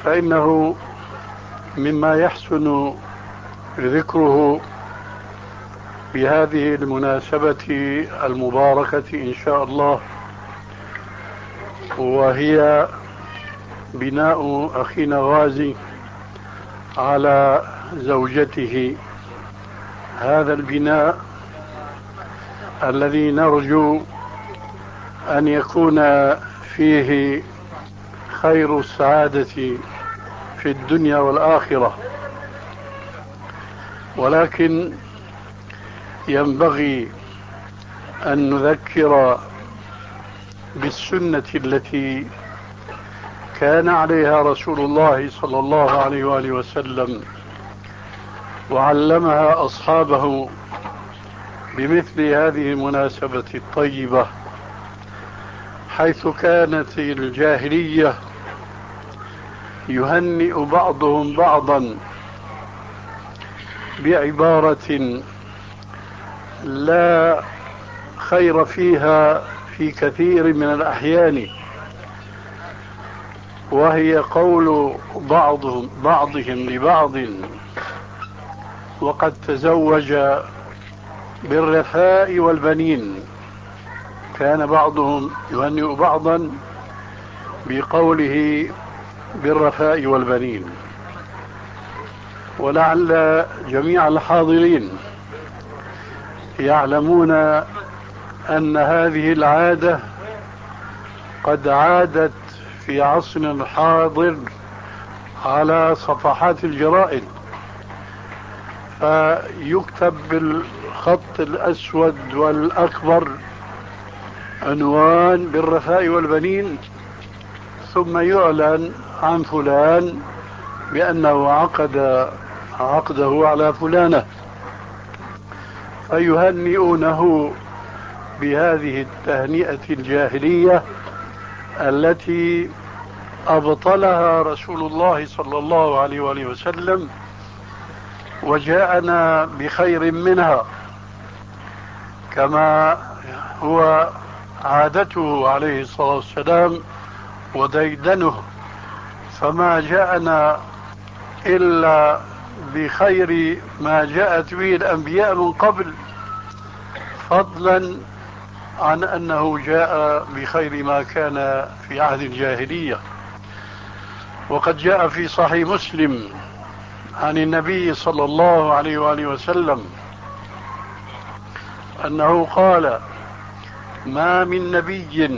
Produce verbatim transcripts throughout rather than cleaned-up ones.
فإنه مما يحسن ذكره بهذه المناسبة المباركة إن شاء الله، وهي بناء أخينا غازي على زوجته. هذا البناء الذي نرجو أن يكون فيه خير السعادة في الدنيا والآخرة، ولكن ينبغي أن نذكر بالسنة التي كان عليها رسول الله صلى الله عليه وآله وسلم وعلمها أصحابه بمثل هذه المناسبة الطيبة، حيث كانت الجاهلية يهنئ بعضهم بعضا بعبارة لا خير فيها في كثير من الأحيان، وهي قول بعضهم بعضهم لبعض وقد تزوج بالرفاء والبنين. كان بعضهم يهنئ بعضا بقوله بالرفاء والبنين. ولعل جميع الحاضرين يعلمون أن هذه العادة قد عادت في عصرنا الحاضر على صفحات الجرائد، فيكتب بالخط الأسود والأكبر عنوان بالرفاء والبنين، ثم يعلن عن فلان بأنه عقد عقده على فلانة، فيهنئونه بهذه التهنئة الجاهلية التي أبطلها رسول الله صلى الله عليه وآله وسلم وجاءنا بخير منها، كما هو عادته عليه الصلاة والسلام وديدنه، فما جاءنا إلا بخير ما جاءت به الأنبياء من قبل، فضلا عن أنه جاء بخير ما كان في عهد الجاهلية. وقد جاء في صحيح مسلم عن النبي صلى الله عليه وآله وسلم أنه قال: ما من نبي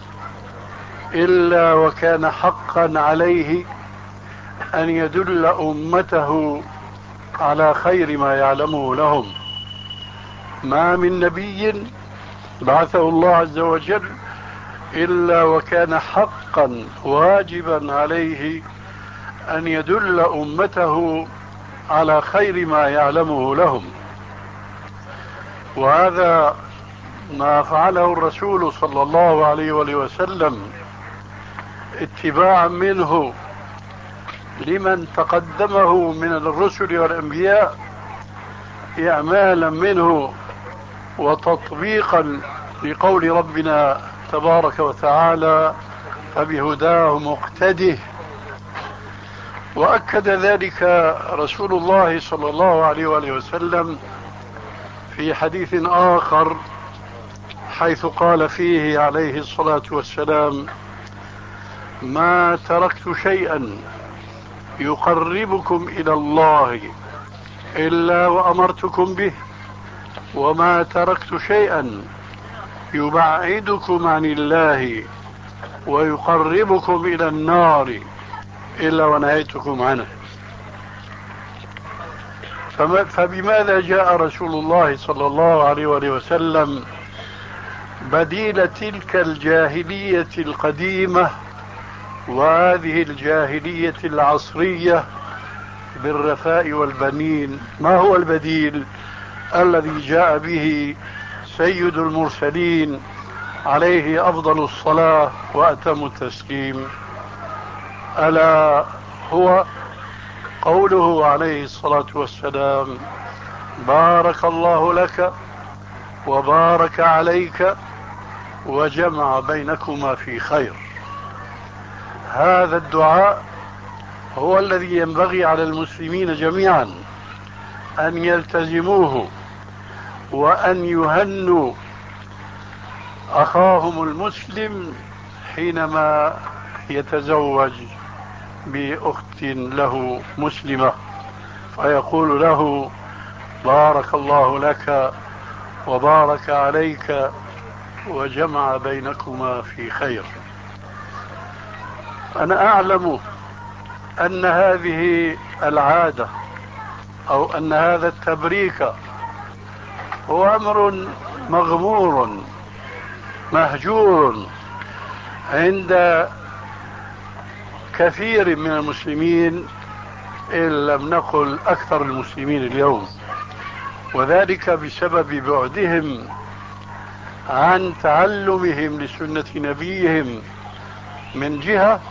إلا وكان حقا عليه أن يدل أمته على خير ما يعلمه لهم. ما من نبي بعثه الله عز وجل إلا وكان حقا واجبا عليه أن يدل أمته على خير ما يعلمه لهم. وهذا ما فعله الرسول صلى الله عليه وآله وسلم اتباعا منه لمن تقدمه من الرسل والأنبياء، إعمالا منه وتطبيقا لقول ربنا تبارك وتعالى: فبهداه مقتده. وأكد ذلك رسول الله صلى الله عليه وآله وسلم في حديث آخر، حيث قال فيه عليه الصلاة والسلام: ما تركت شيئا يقربكم إلى الله إلا وأمرتكم به، وما تركت شيئا يبعدكم عن الله ويقربكم إلى النار إلا ونهيتكم عنه. فبماذا جاء رسول الله صلى الله عليه وآله وسلم بديل تلك الجاهلية القديمة وهذه الجاهلية العصرية بالرفاء والبنين؟ ما هو البديل الذي جاء به سيد المرسلين عليه أفضل الصلاة وأتم التسليم؟ ألا هو قوله عليه الصلاة والسلام: بارك الله لك وبارك عليك وجمع بينكما في خير. هذا الدعاء هو الذي ينبغي على المسلمين جميعا أن يلتزموه، وأن يهنوا أخاهم المسلم حينما يتزوج بأخت له مسلمة، فيقول له: بارك الله لك وبارك عليك وجمع بينكما في خير. أنا أعلم أن هذه العادة أو أن هذا التبريك هو أمر مغمور مهجور عند كثير من المسلمين، إن لم نقل أكثر المسلمين اليوم، وذلك بسبب بعدهم عن تعلمهم لسنة نبيهم من جهة،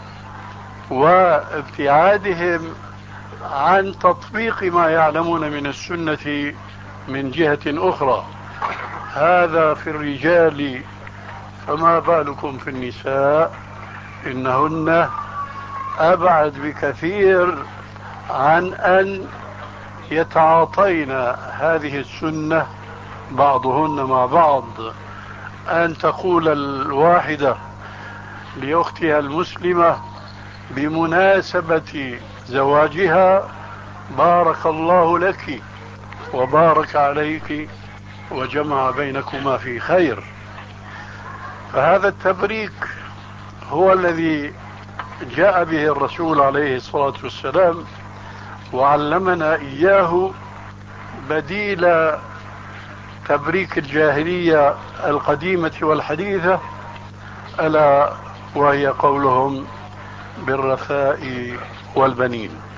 وابتعادهم عن تطبيق ما يعلمون من السنة من جهة أخرى. هذا في الرجال، فما بالكم في النساء؟ إنهن أبعد بكثير عن أن يتعاطين هذه السنة بعضهن مع بعض. أن تقول الواحدة لأختها المسلمة بمناسبة زواجها: بارك الله لك وبارك عليك وجمع بينكما في خير. فهذا التبريك هو الذي جاء به الرسول عليه الصلاة والسلام وعلمنا إياه بديل تبريك الجاهلية القديمة والحديثة، ألا وهي قولهم: بالرثاء والبنين.